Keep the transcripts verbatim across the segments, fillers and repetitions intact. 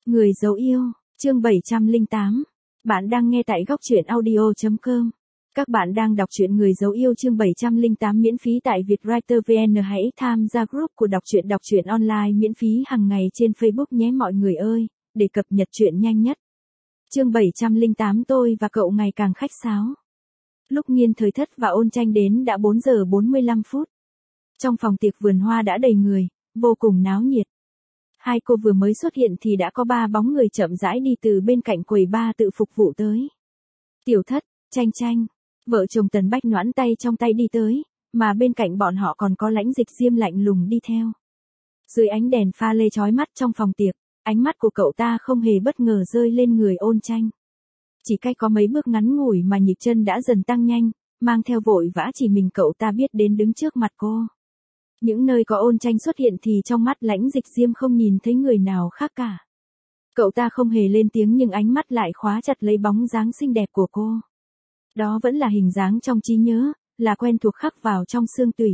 Người dấu yêu, chương bảy trăm lẻ tám. Bạn đang nghe tại góc truyện audio chấm com. Các bạn đang đọc truyện Người dấu yêu chương bảy trăm lẻ tám miễn phí tại Vietwriter vê en. Hãy tham gia group của đọc truyện đọc truyện online miễn phí hàng ngày trên Facebook nhé mọi người ơi, để cập nhật truyện nhanh nhất. Chương bảy trăm lẻ tám tôi và cậu ngày càng khách sáo. Lúc Nghiên Thời Thất và Ôn Tranh đến đã bốn giờ bốn mươi lăm phút. Trong phòng tiệc vườn hoa đã đầy người, vô cùng náo nhiệt. Hai cô vừa mới xuất hiện thì đã có ba bóng người chậm rãi đi từ bên cạnh quầy bar tự phục vụ tới. Tiểu Thất, Tranh Tranh, vợ chồng Tần Bách Noãn tay trong tay đi tới, mà bên cạnh bọn họ còn có Lãnh Dịch Diêm lạnh lùng đi theo. Dưới ánh đèn pha lê chói mắt trong phòng tiệc, ánh mắt của cậu ta không hề bất ngờ rơi lên người Ôn Tranh. Chỉ cách có mấy bước ngắn ngủi mà nhịp chân đã dần tăng nhanh, mang theo vội vã chỉ mình cậu ta biết đến đứng trước mặt cô. Những nơi có Ôn Tranh xuất hiện thì trong mắt Lãnh Dịch Diêm không nhìn thấy người nào khác cả. Cậu ta không hề lên tiếng nhưng ánh mắt lại khóa chặt lấy bóng dáng xinh đẹp của cô. Đó vẫn là hình dáng trong trí nhớ, là quen thuộc khắc vào trong xương tủy.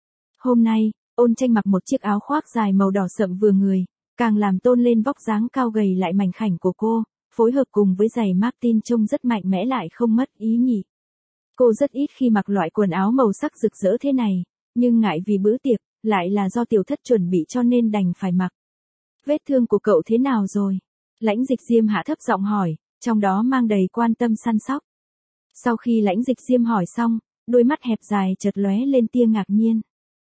Hôm nay, Ôn Tranh mặc một chiếc áo khoác dài màu đỏ sậm vừa người, càng làm tôn lên vóc dáng cao gầy lại mảnh khảnh của cô, phối hợp cùng với giày Martin trông rất mạnh mẽ lại không mất ý nhị. Cô rất ít khi mặc loại quần áo màu sắc rực rỡ thế này, nhưng ngại vì bữa tiệc, lại là do Tiểu Thất chuẩn bị cho nên đành phải mặc. Vết thương của cậu thế nào rồi? Lãnh Dịch Diêm hạ thấp giọng hỏi, trong đó mang đầy quan tâm săn sóc. Sau khi Lãnh Dịch Diêm hỏi xong, đôi mắt hẹp dài chợt lóe lên tia ngạc nhiên.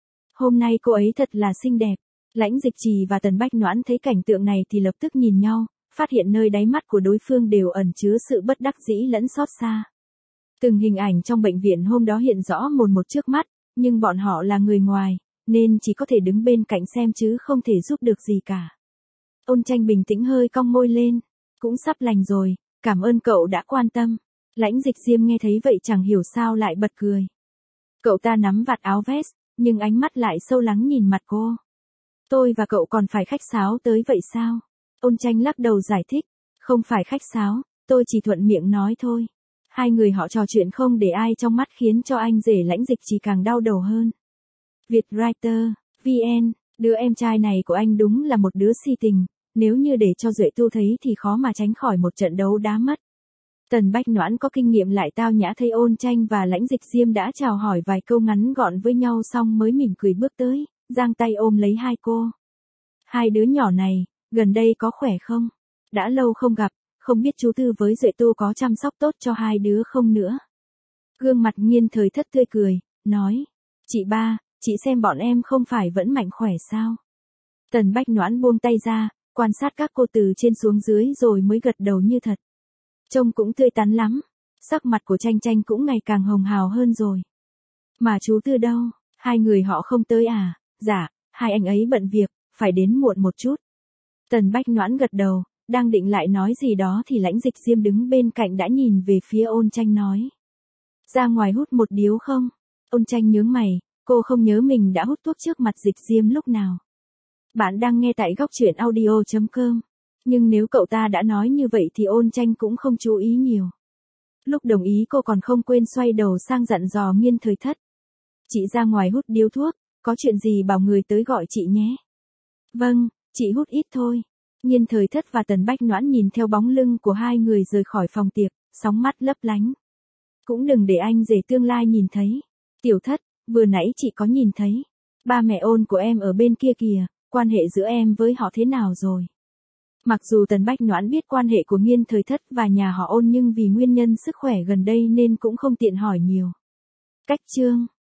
Hôm nay cô ấy thật là xinh đẹp. Lãnh Dịch Trì và Tần Bách Noãn thấy cảnh tượng này thì lập tức nhìn nhau, phát hiện nơi đáy mắt của đối phương đều ẩn chứa sự bất đắc dĩ lẫn xót xa. Từng hình ảnh trong bệnh viện hôm đó hiện rõ mồn một trước mắt, nhưng bọn họ là người ngoài, nên chỉ có thể đứng bên cạnh xem chứ không thể giúp được gì cả. Ôn Tranh bình tĩnh hơi cong môi lên, cũng sắp lành rồi, cảm ơn cậu đã quan tâm. Lãnh Dịch Diêm nghe thấy vậy chẳng hiểu sao lại bật cười. Cậu ta nắm vạt áo vest, nhưng ánh mắt lại sâu lắng nhìn mặt cô. Tôi và cậu còn phải khách sáo tới vậy sao? Ôn Tranh lắc đầu giải thích, không phải khách sáo, tôi chỉ thuận miệng nói thôi. Hai người họ trò chuyện không để ai trong mắt khiến cho anh rể Lãnh Dịch chỉ càng đau đầu hơn. Vietwriter, vê en, đứa em trai này của anh đúng là một đứa si tình, nếu như để cho Duệ Tu thấy thì khó mà tránh khỏi một trận đấu đá mất. Tần Bách Noãn có kinh nghiệm lại tao nhã thấy Ôn Tranh và Lãnh Dịch Diêm đã chào hỏi vài câu ngắn gọn với nhau xong mới mỉm cười bước tới, giang tay ôm lấy hai cô. Hai đứa nhỏ này, gần đây có khỏe không? Đã lâu không gặp, không biết chú Tư với Duệ Tu có chăm sóc tốt cho hai đứa không nữa. Gương mặt Nghiên Thời Thất tươi cười, nói, chị ba, chị xem bọn em không phải vẫn mạnh khỏe sao? Tần Bách Noãn buông tay ra, quan sát các cô từ trên xuống dưới rồi mới gật đầu như thật. Trông cũng tươi tắn lắm, sắc mặt của Tranh Tranh cũng ngày càng hồng hào hơn rồi. Mà chú Tư đâu, hai người họ không tới à? Dạ, hai anh ấy bận việc, phải đến muộn một chút. Tần Bách Noãn gật đầu, đang định lại nói gì đó thì Lãnh Dịch Diêm đứng bên cạnh đã nhìn về phía Ôn Tranh nói. Ra ngoài hút một điếu không? Ôn Tranh nhướng mày, cô không nhớ mình đã hút thuốc trước mặt Dịch Diêm lúc nào. Bạn đang nghe tại góc truyện audio chấm com. Nhưng nếu cậu ta đã nói như vậy thì Ôn Tranh cũng không chú ý nhiều. Lúc đồng ý cô còn không quên xoay đầu sang dặn dò Nghiên Thời Thất. Chị ra ngoài hút điếu thuốc, có chuyện gì bảo người tới gọi chị nhé. Vâng, chị hút ít thôi. Nghiên Thời Thất và Tần Bách Noãn nhìn theo bóng lưng của hai người rời khỏi phòng tiệc, sóng mắt lấp lánh. Cũng đừng để anh rể tương lai nhìn thấy. Tiểu Thất, vừa nãy chị có nhìn thấy. Ba mẹ Ôn của em ở bên kia kìa, quan hệ giữa em với họ thế nào rồi? Mặc dù Tần Bách Noãn biết quan hệ của Nghiên Thời Thất và nhà họ Ôn nhưng vì nguyên nhân sức khỏe gần đây nên cũng không tiện hỏi nhiều. Cách chương